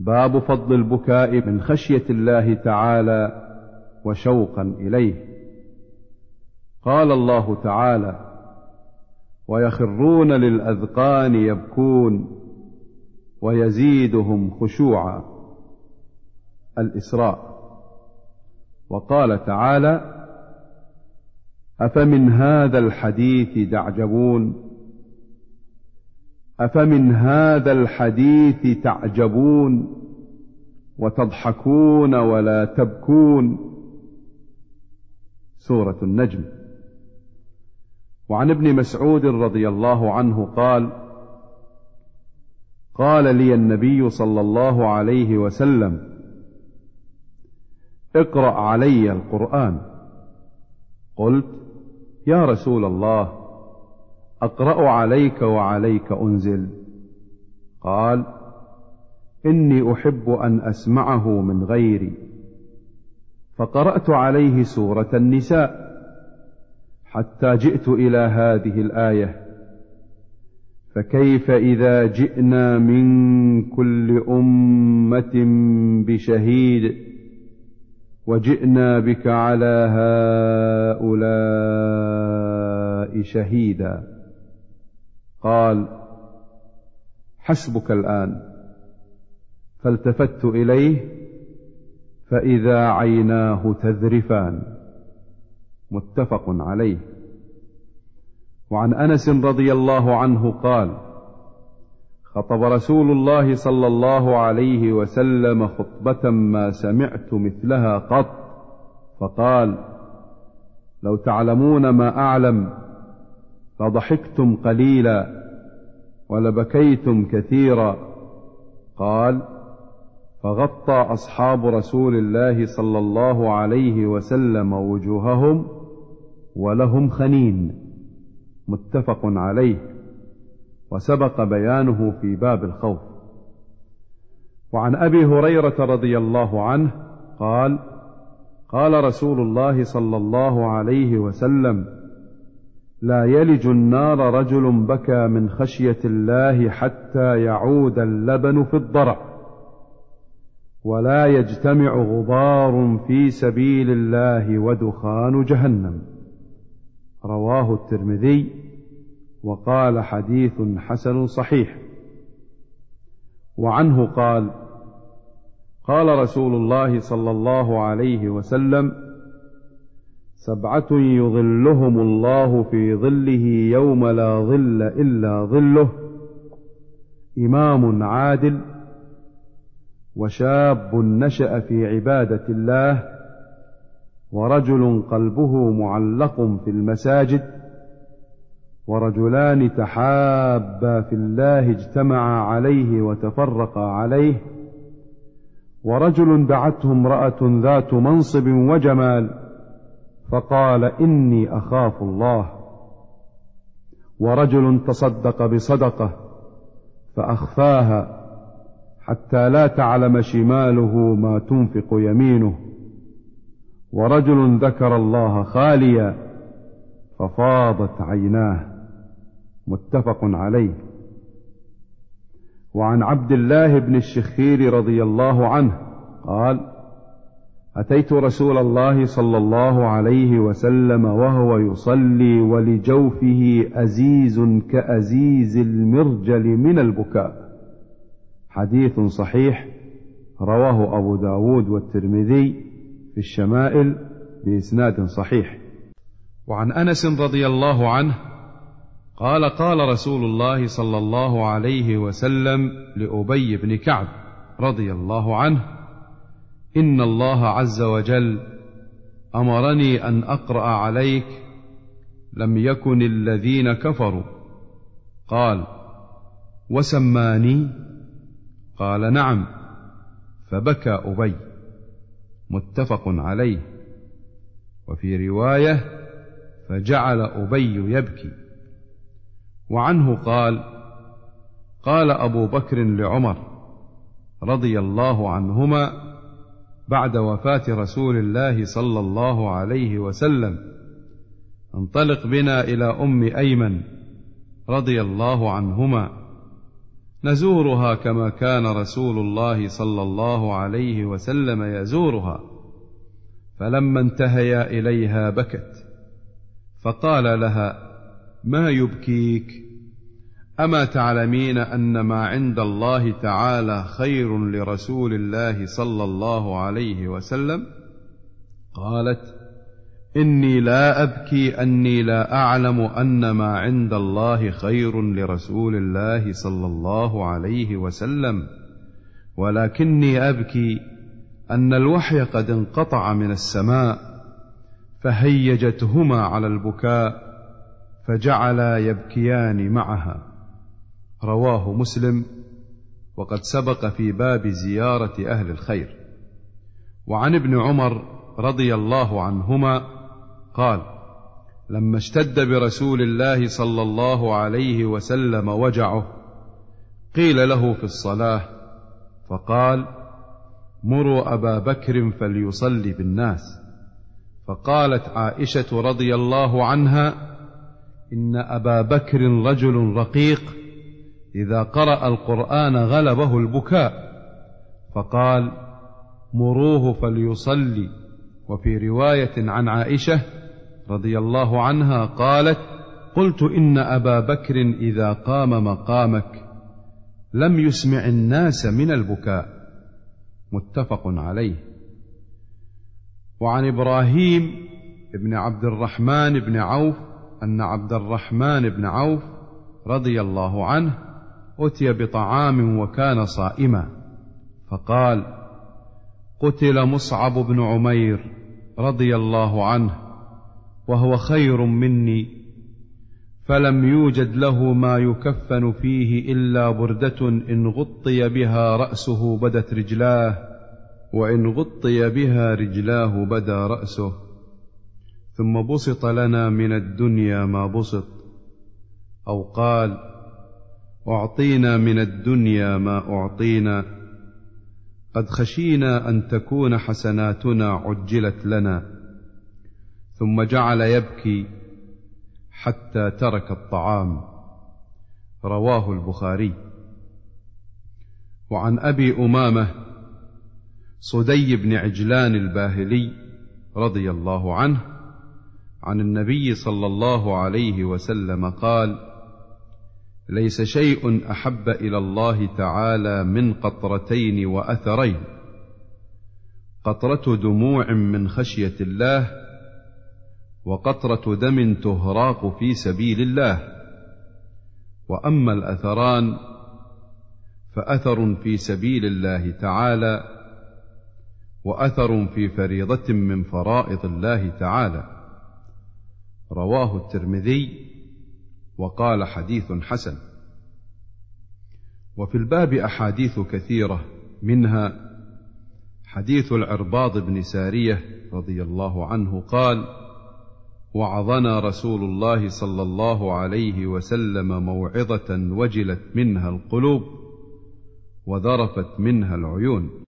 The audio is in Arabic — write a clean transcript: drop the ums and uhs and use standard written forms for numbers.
باب فضل البكاء من خشية الله تعالى وشوقا إليه. قال الله تعالى: ويخرون للأذقان يبكون ويزيدهم خشوعا. الإسراء. وقال تعالى: أفمن هذا الحديث تعجبون أفمن هذا الحديث تعجبون وتضحكون ولا تبكون. سورة النجم. وعن ابن مسعود رضي الله عنه قال: قال لي النبي صلى الله عليه وسلم: اقرأ علي القرآن. قلت: يا رسول الله، أقرأ عليك وعليك أنزل؟ قال: إني أحب أن أسمعه من غيري. فقرأت عليه سورة النساء حتى جئت إلى هذه الآية: فكيف إذا جئنا من كل أمة بشهيد وجئنا بك على هؤلاء شهيدا. قال: حسبك الآن. فالتفت إليه فإذا عيناه تذرفان. متفق عليه. وعن أنس رضي الله عنه قال: خطب رسول الله صلى الله عليه وسلم خطبة ما سمعت مثلها قط، فقال: لو تعلمون ما أعلم لضحكتم قليلا ولبكيتم كثيرا. قال: فغطى أصحاب رسول الله صلى الله عليه وسلم وجوههم ولهم خنين. متفق عليه، وسبق بيانه في باب الخوف. وعن أبي هريرة رضي الله عنه قال: قال رسول الله صلى الله عليه وسلم: لا يلج النار رجل بكى من خشية الله حتى يعود اللبن في الضرع، ولا يجتمع غبار في سبيل الله ودخان جهنم. رواه الترمذي، وقال: حديث حسن صحيح. وعنه قال: قال رسول الله صلى الله عليه وسلم: 7 يظلهم الله في ظله يوم لا ظل إلا ظله: إمام عادل، وشاب نشأ في عبادة الله، ورجل قلبه معلق في المساجد، ورجلان تحابا في الله اجتمعا عليه وتفرقا عليه، ورجل دعته امرأة ذات منصب وجمال فقال: إني أخاف الله، ورجل تصدق بصدقة فأخفاها حتى لا تعلم شماله ما تنفق يمينه، ورجل ذكر الله خاليا ففاضت عيناه. متفق عليه. وعن عبد الله بن الشخير رضي الله عنه قال: أتيت رسول الله صلى الله عليه وسلم وهو يصلي ولجوفه أزيز كأزيز المرجل من البكاء. حديث صحيح، رواه أبو داود والترمذي في الشمائل بإسناد صحيح. وعن أنس رضي الله عنه قال: قال رسول الله صلى الله عليه وسلم لأبي بن كعب رضي الله عنه: إن الله عز وجل أمرني أن أقرأ عليك لم يكن الذين كفروا. قال: وسماني؟ قال: نعم. فبكى أبي. متفق عليه. وفي رواية: فجعل أبي يبكي. وعنه قال: قال أبو بكر لعمر رضي الله عنهما بعد وفاة رسول الله صلى الله عليه وسلم: انطلق بنا إلى أم أيمن رضي الله عنهما نزورها كما كان رسول الله صلى الله عليه وسلم يزورها. فلما انتهيا إليها بكت، فقال لها: ما يبكيك؟ أما تعلمين أن ما عند الله تعالى خير لرسول الله صلى الله عليه وسلم؟ قالت: إني لا أبكي أني لا أعلم أن ما عند الله خير لرسول الله صلى الله عليه وسلم، ولكني أبكي أن الوحي قد انقطع من السماء فهيجتهما على البكاء فجعلا يبكيان معها. رواه مسلم، وقد سبق في باب زيارة أهل الخير. وعن ابن عمر رضي الله عنهما قال: لما اشتد برسول الله صلى الله عليه وسلم وجعه قيل له في الصلاة فقال: مروا أبا بكر فليصلي بالناس. فقالت عائشة رضي الله عنها: إن أبا بكر رجل رقيق إذا قرأ القرآن غلبه البكاء. فقال: مروه فليصلي. وفي رواية عن عائشة رضي الله عنها قالت: قلت إن أبا بكر إذا قام مقامك لم يسمع الناس من البكاء. متفق عليه. وعن إبراهيم بن عبد الرحمن بن عوف أن عبد الرحمن بن عوف رضي الله عنه أتي بطعام وكان صائما، فقال: قتل مصعب بن عمير رضي الله عنه وهو خير مني، فلم يوجد له ما يكفن فيه إلا بردة إن غطي بها رأسه بدت رجلاه، وإن غطي بها رجلاه بدا رأسه، ثم بسط لنا من الدنيا ما بسط، أو قال: أعطينا من الدنيا ما أعطينا، قد خشينا أن تكون حسناتنا عجلت لنا. ثم جعل يبكي حتى ترك الطعام. رواه البخاري. وعن أبي أمامة صدي بن عجلان الباهلي رضي الله عنه عن النبي صلى الله عليه وسلم قال: ليس شيء أحب إلى الله تعالى من قطرتين وأثرين: قطرة دموع من خشية الله، وقطرة دم تهراق في سبيل الله. وأما الأثران فأثر في سبيل الله تعالى، وأثر في فريضة من فرائض الله تعالى. رواه الترمذي وقال: حديث حسن. وفي الباب أحاديث كثيرة، منها حديث العرباض بن سارية رضي الله عنه قال: وعظنا رسول الله صلى الله عليه وسلم موعظة وجلت منها القلوب وذرفت منها العيون.